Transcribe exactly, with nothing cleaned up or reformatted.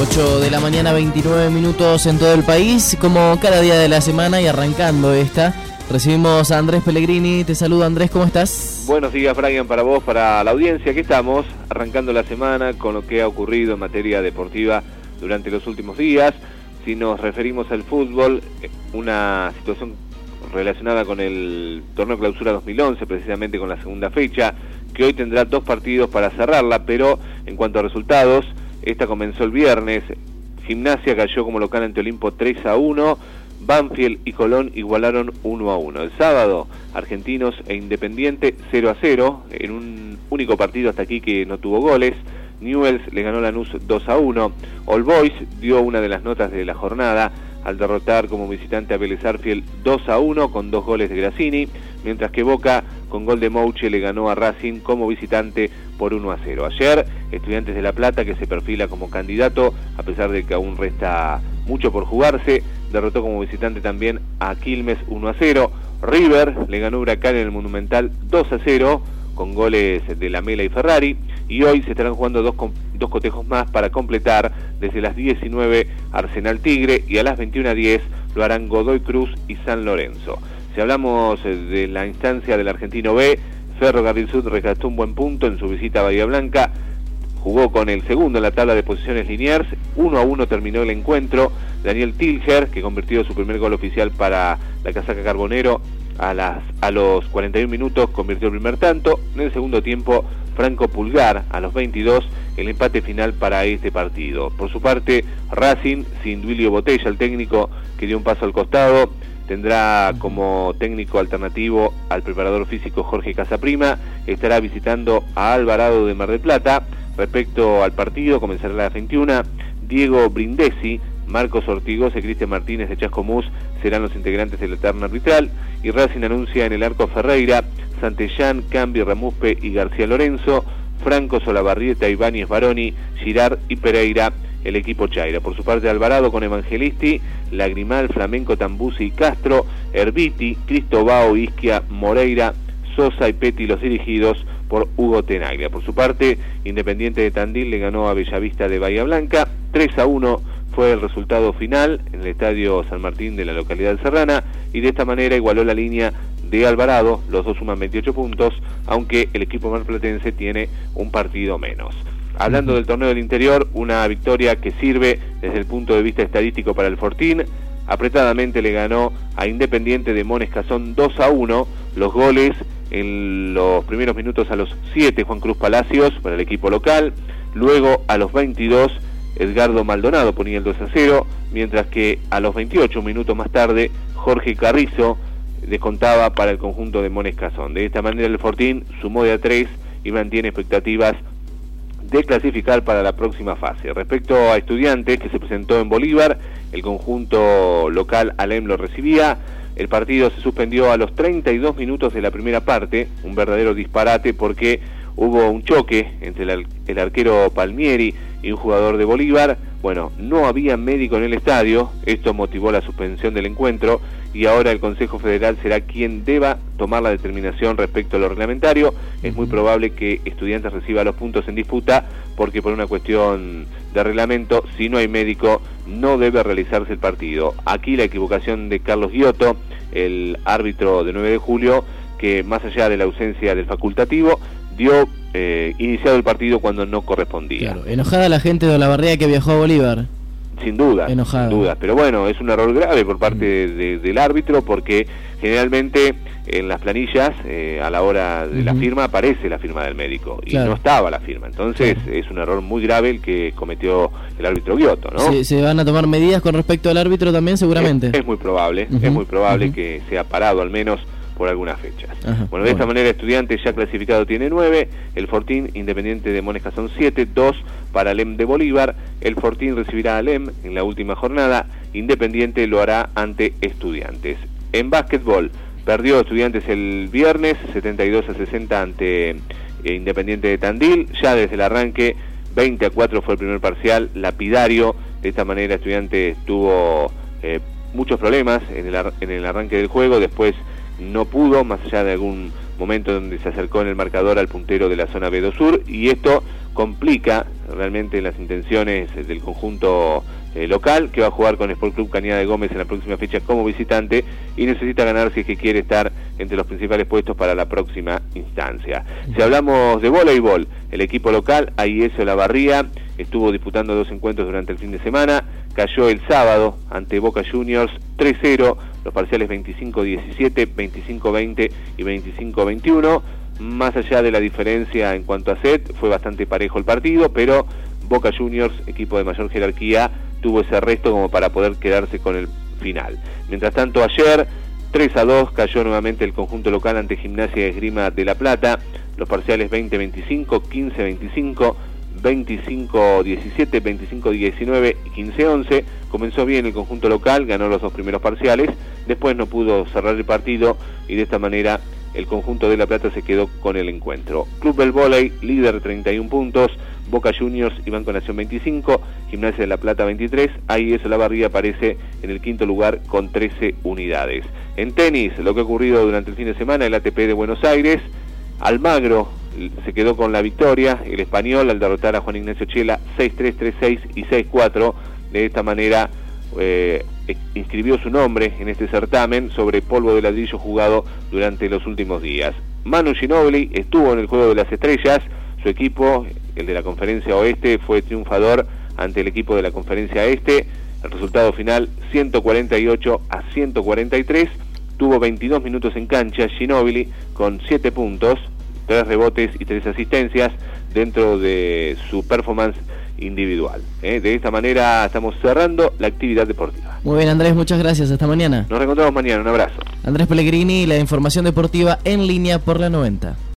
ocho de la mañana, veintinueve minutos en todo el país, como cada día de la semana y arrancando esta, recibimos a Andrés Pellegrini. Te saludo, Andrés, ¿cómo estás? Buenos días, Brian, para vos, para la audiencia. Aquí estamos, arrancando la semana con lo que ha ocurrido en materia deportiva durante los últimos días. Si nos referimos al fútbol, una situación relacionada con el torneo Clausura dos mil once, precisamente con la segunda fecha, que hoy tendrá dos partidos para cerrarla, pero en cuanto a resultados, esta comenzó el viernes. Gimnasia cayó como local ante Olimpo tres a uno, Banfield y Colón igualaron uno a uno. El sábado, Argentinos e Independiente cero a cero, en un único partido hasta aquí que no tuvo goles. Newell's le ganó a Lanús dos a uno. All Boys dio una de las notas de la jornada al derrotar como visitante a Vélez Sarsfield dos a uno con dos goles de Grassini, mientras que Boca con gol de Mouche le ganó a Racing como visitante por uno a cero. Ayer, Estudiantes de La Plata, que se perfila como candidato, a pesar de que aún resta mucho por jugarse, derrotó como visitante también a Quilmes uno a cero. River le ganó a Huracán en el Monumental dos a cero, con goles de Lamela y Ferrari, y hoy se estarán jugando dos, dos cotejos más para completar. Desde las diecinueve Arsenal Tigre, y a las veintiuna diez lo harán Godoy Cruz y San Lorenzo. Si hablamos de la instancia del Argentino B, Ferro Carril Sud rescató un buen punto en su visita a Bahía Blanca, jugó con el segundo en la tabla de posiciones Liniers, uno a uno terminó el encuentro. Daniel Tilger, que convirtió su primer gol oficial para la casaca Carbonero, a, las, a los cuarenta y un minutos convirtió el primer tanto. En el segundo tiempo, Franco Pulgar, a los veintidós, el empate final para este partido. Por su parte, Racing, sin Duilio Botella, el técnico que dio un paso al costado, tendrá como técnico alternativo al preparador físico Jorge Casaprima. Estará visitando a Alvarado de Mar del Plata. Respecto al partido, comenzará a las veintiuna. Diego Brindesi, Marcos Ortigosa y Cristian Martínez de Chascomús serán los integrantes de la terna arbitral, y Racing anuncia en el arco Ferreira, Santellán, Cambi, Ramuspe y García Lorenzo, Franco, Solabarrieta, Ibáñez, Baroni, Girard y Pereira, el equipo Chaira. Por su parte, Alvarado con Evangelisti, Lagrimal, Flamenco, Tambusi y Castro, Herbiti, Cristobao, Isquia, Moreira, Sosa y Peti los dirigidos por Hugo Tenaglia. Por su parte, Independiente de Tandil le ganó a Bellavista de Bahía Blanca, tres a uno fue el resultado final en el Estadio San Martín de la localidad serrana, y de esta manera igualó la línea de Alvarado. Los dos suman veintiocho puntos, aunque el equipo marplatense tiene un partido menos. Hablando del torneo del interior, una victoria que sirve desde el punto de vista estadístico para el Fortín. Apretadamente le ganó a Independiente de Mones Cazón dos a uno, los goles en los primeros minutos a los siete, Juan Cruz Palacios para el equipo local, luego a los veintidós, Edgardo Maldonado ponía el dos a cero, mientras que a los veintiocho minutos más tarde, Jorge Carrizo descontaba para el conjunto de Mones Cazón. De esta manera el Fortín sumó de a tres y mantiene expectativas de clasificar para la próxima fase. Respecto a Estudiantes, que se presentó en Bolívar, el conjunto local Alem lo recibía. El partido se suspendió a los treinta y dos minutos de la primera parte, un verdadero disparate porque hubo un choque entre el, el arquero Palmieri y un jugador de Bolívar. Bueno, no había médico en el estadio, esto motivó la suspensión del encuentro, y ahora el Consejo Federal será quien deba tomar la determinación respecto a lo reglamentario. Es muy probable que Estudiantes reciba los puntos en disputa, porque por una cuestión de reglamento, si no hay médico, no debe realizarse el partido. Aquí la equivocación de Carlos Giotto, el árbitro de nueve de julio, que más allá de la ausencia del facultativo, dio eh, iniciado el partido cuando no correspondía. Claro, enojada la gente de Olavarría que viajó a Bolívar. Sin duda, Enojada. sin duda, pero bueno, es un error grave por parte de, de, del árbitro, porque generalmente en las planillas, eh, a la hora de uh-huh. la firma, aparece la firma del médico, y claro, no estaba la firma. Entonces claro, es un error muy grave el que cometió el árbitro Giotto, ¿no? ¿Se, se van a tomar medidas con respecto al árbitro también, seguramente? Es, es muy probable, uh-huh. es muy probable uh-huh. que sea parado al menos por algunas fechas. Ajá, bueno, de bueno. esta manera Estudiantes ya clasificado tiene nueve, el Fortín Independiente de Mones Cazón siete, dos para Alem de Bolívar. El Fortín recibirá a Alem en la última jornada, Independiente lo hará ante Estudiantes. En básquetbol, perdió Estudiantes el viernes setenta y dos a sesenta ante eh, Independiente de Tandil, ya desde el arranque veinte a cuatro fue el primer parcial, lapidario. De esta manera Estudiantes tuvo eh, muchos problemas en el, ar- en el arranque del juego, después no pudo, más allá de algún momento donde se acercó en el marcador al puntero de la zona B dos Sur, y esto complica realmente las intenciones del conjunto eh, local, que va a jugar con Sport Club Cañada de Gómez en la próxima fecha como visitante, y necesita ganar si es que quiere estar entre los principales puestos para la próxima instancia. Si hablamos de voleibol, el equipo local, A I S Olavarría, estuvo disputando dos encuentros durante el fin de semana, cayó el sábado ante Boca Juniors tres cero, los parciales veinticinco diecisiete, veinticinco veinte y veinticinco veintiuno. Más allá de la diferencia en cuanto a set, fue bastante parejo el partido, pero Boca Juniors, equipo de mayor jerarquía, tuvo ese resto como para poder quedarse con el final. Mientras tanto, ayer tres a dos cayó nuevamente el conjunto local ante Gimnasia de Esgrima de La Plata, los parciales veinte veinticinco, quince veinticinco, veinticinco diecisiete, veinticinco diecinueve y quince once. Comenzó bien el conjunto local, ganó los dos primeros parciales, después no pudo cerrar el partido y de esta manera el conjunto de La Plata se quedó con el encuentro. Club del Voley, líder, treinta y un puntos, Boca Juniors y Banco Nación veinticinco, Gimnasia de La Plata veintitrés, A I S Olavarría aparece en el quinto lugar con trece unidades. En tenis, lo que ha ocurrido durante el fin de semana, el A T P de Buenos Aires, Almagro se quedó con la victoria, el español al derrotar a Juan Ignacio Chela seis tres, tres seis y seis cuatro, de esta manera eh, inscribió su nombre en este certamen sobre polvo de ladrillo jugado durante los últimos días. Manu Ginóbili estuvo en el Juego de las Estrellas, su equipo, el de la Conferencia Oeste, fue triunfador ante el equipo de la Conferencia Este, el resultado final ciento cuarenta y ocho a ciento cuarenta y tres, tuvo veintidós minutos en cancha Ginóbili con siete puntos, tres rebotes y tres asistencias dentro de su performance individual. ¿eh? De esta manera estamos cerrando la actividad deportiva. Muy bien, Andrés, muchas gracias, hasta mañana. Nos reencontramos mañana, un abrazo. Andrés Pellegrini, la información deportiva en línea por la noventa.